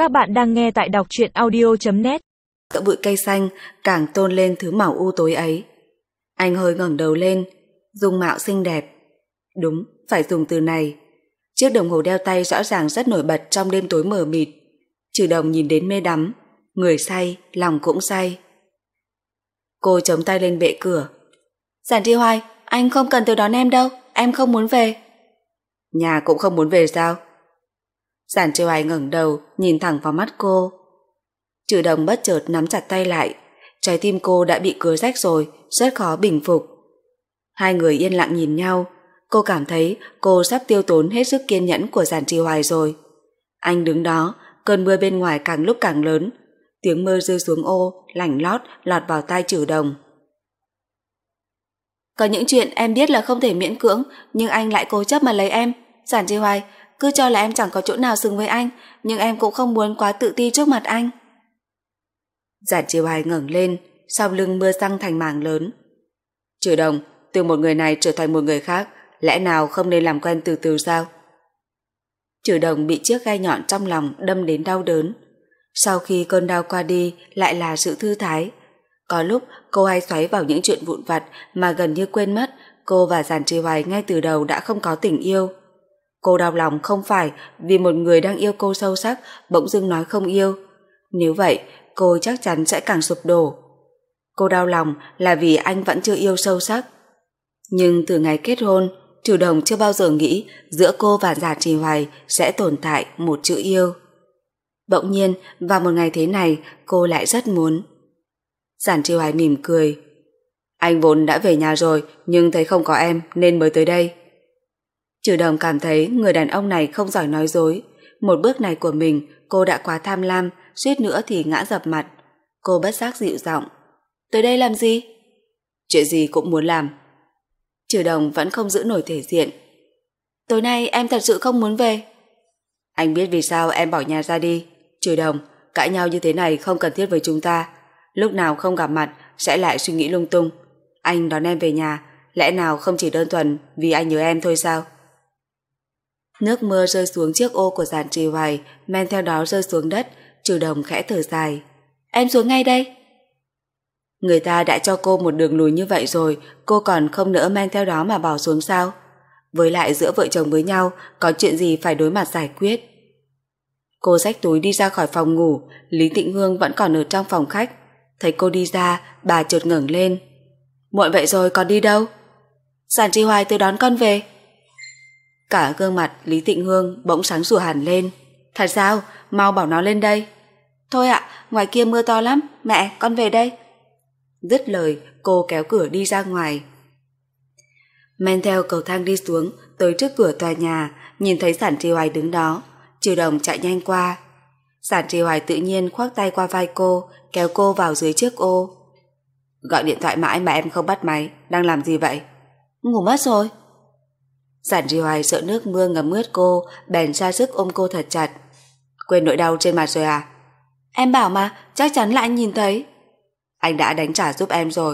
Các bạn đang nghe tại đọc truyện audio.net. Giữa bụi cây xanh càng tôn lên thứ màu u tối ấy. Anh hơi ngẩng đầu lên, dung mạo xinh đẹp. Đúng, phải dùng từ này. Chiếc đồng hồ đeo tay rõ ràng rất nổi bật trong đêm tối mờ mịt. Trừ Đồng nhìn đến mê đắm, người say, lòng cũng say. Cô chống tay lên bệ cửa. Giản Tri Hoài, anh không cần tới đón em đâu, em không muốn về. Nhà cũng không muốn về sao? Giản Tri Hoài ngẩng đầu, nhìn thẳng vào mắt cô. Trừ Đồng bất chợt nắm chặt tay lại. Trái tim cô đã bị cứa rách rồi, rất khó bình phục. Hai người yên lặng nhìn nhau. Cô cảm thấy cô sắp tiêu tốn hết sức kiên nhẫn của Giản Tri Hoài rồi. Anh đứng đó, cơn mưa bên ngoài càng lúc càng lớn. Tiếng mưa rơi xuống ô, lảnh lót lọt vào tai Trừ Đồng. Có những chuyện em biết là không thể miễn cưỡng, nhưng anh lại cố chấp mà lấy em. Giản Tri Hoài, cứ cho là em chẳng có chỗ nào xứng với anh, nhưng em cũng không muốn quá tự ti trước mặt anh. Giản Tri Hoài ngẩng lên, sau lưng mưa răng thành mảng lớn. Trừ Đồng, từ một người này trở thành một người khác, lẽ nào không nên làm quen từ từ sao? Trừ Đồng bị chiếc gai nhọn trong lòng đâm đến đau đớn. Sau khi cơn đau qua đi lại là sự thư thái. Có lúc cô hay xoáy vào những chuyện vụn vặt mà gần như quên mất cô và Giản Tri Hoài ngay từ đầu đã không có tình yêu. Cô đau lòng không phải vì một người đang yêu cô sâu sắc bỗng dưng nói không yêu. Nếu vậy, cô chắc chắn sẽ càng sụp đổ. Cô đau lòng là vì anh vẫn chưa yêu sâu sắc. Nhưng từ ngày kết hôn, Trừ Đồng chưa bao giờ nghĩ giữa cô và Giản Tri Hoài sẽ tồn tại một chữ yêu. Bỗng nhiên, vào một ngày thế này, cô lại rất muốn. Giản Tri Hoài mỉm cười. Anh vốn đã về nhà rồi, nhưng thấy không có em nên mới tới đây. Trừ Đồng cảm thấy người đàn ông này không giỏi nói dối. Một bước này của mình, cô đã quá tham lam, suýt nữa thì ngã dập mặt. Cô bất giác dịu giọng. Tới đây làm gì? Chuyện gì cũng muốn làm. Trừ Đồng vẫn không giữ nổi thể diện. Tối nay em thật sự không muốn về. Anh biết vì sao em bỏ nhà ra đi. Trừ Đồng, cãi nhau như thế này không cần thiết với chúng ta. Lúc nào không gặp mặt sẽ lại suy nghĩ lung tung. Anh đón em về nhà, lẽ nào không chỉ đơn thuần vì anh nhớ em thôi sao? Nước mưa rơi xuống chiếc ô của Giản Tri Hoài, men theo đó rơi xuống đất. Trừ Đồng khẽ thở dài. Em xuống ngay đây. Người ta đã cho cô một đường lùi như vậy rồi, cô còn không nỡ men theo đó mà bỏ xuống sao? Với lại giữa vợ chồng với nhau, có chuyện gì phải đối mặt giải quyết. Cô xách túi đi ra khỏi phòng ngủ, Lý Tịnh Hương vẫn còn ở trong phòng khách. Thấy cô đi ra, bà chợt ngẩng lên. Muộn vậy rồi còn đi đâu? Giản Tri Hoài tới đón con về. Cả gương mặt Lý Tịnh Hương bỗng sáng sủa hẳn lên. Thật sao? Mau bảo nó lên đây. Thôi ạ, ngoài kia mưa to lắm, mẹ, con về đây. Dứt lời, cô kéo cửa đi ra ngoài. Men theo cầu thang đi xuống, tới trước cửa tòa nhà, nhìn thấy Giản Tri Hoài đứng đó. Trừ Đồng chạy nhanh qua. Giản Tri Hoài tự nhiên khoác tay qua vai cô, kéo cô vào dưới chiếc ô. Gọi điện thoại mãi mà em không bắt máy, đang làm gì vậy? Ngủ mất rồi. Giản Tri Hoài sợ nước mưa ngấm ướt cô, bèn ra sức ôm cô thật chặt. Quên nỗi đau trên mặt rồi à? Em bảo mà, chắc chắn là anh nhìn thấy. Anh đã đánh trả giúp em rồi.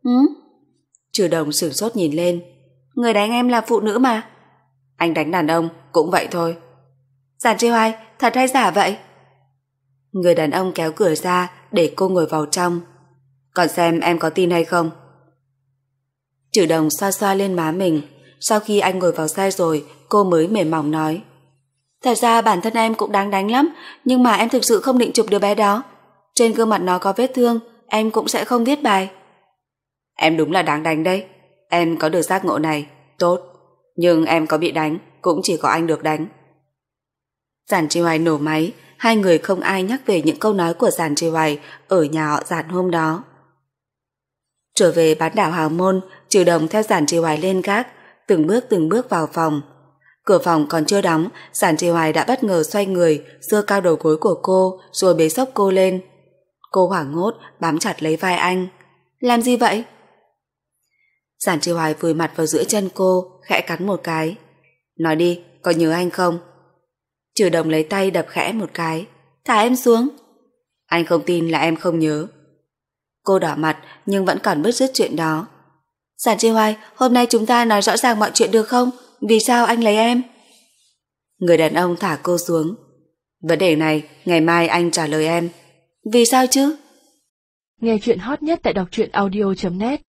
Trừ Đồng sửng sốt nhìn lên. Người đánh em là phụ nữ mà. Anh đánh đàn ông cũng vậy thôi. Giản Tri Hoài, thật hay giả vậy? Người đàn ông kéo cửa ra để cô ngồi vào trong. Còn xem em có tin hay không? Trừ Đồng xoa xoa lên má mình. Sau khi anh ngồi vào xe rồi, cô mới mềm mỏng nói. Thật ra bản thân em cũng đáng đánh lắm, nhưng mà em thực sự không định chụp đứa bé đó. Trên gương mặt nó có vết thương, em cũng sẽ không viết bài. Em đúng là đáng đánh đấy. Em có được giác ngộ này, tốt. Nhưng em có bị đánh, cũng chỉ có anh được đánh. Giản Tri Hoài nổ máy. Hai người không ai nhắc về những câu nói của Giản Tri Hoài ở nhà họ Giản hôm đó. Trở về bán đảo Hào Môn, Trừ Đồng theo Giản Tri Hoài lên gác, từng bước vào phòng. Cửa phòng còn chưa đóng, Giản Tri Hoài đã bất ngờ xoay người, giơ cao đầu gối của cô rồi bế xốc cô lên. Cô hoảng hốt bám chặt lấy vai anh. Làm gì vậy? Giản Tri Hoài vùi mặt vào giữa chân cô, khẽ cắn một cái. Nói đi, có nhớ anh không? Trừ Đồng lấy tay đập khẽ một cái. Thả em xuống. Anh không tin là em không nhớ. Cô đỏ mặt nhưng vẫn còn bứt rứt chuyện đó. Giản Tri Hoài, hôm nay chúng ta nói rõ ràng mọi chuyện được không? Vì sao anh lấy em? Người đàn ông thả cô xuống. Vấn đề này, ngày mai anh trả lời em. Vì sao chứ? Nghe chuyện hot nhất tại đọc truyện audio.net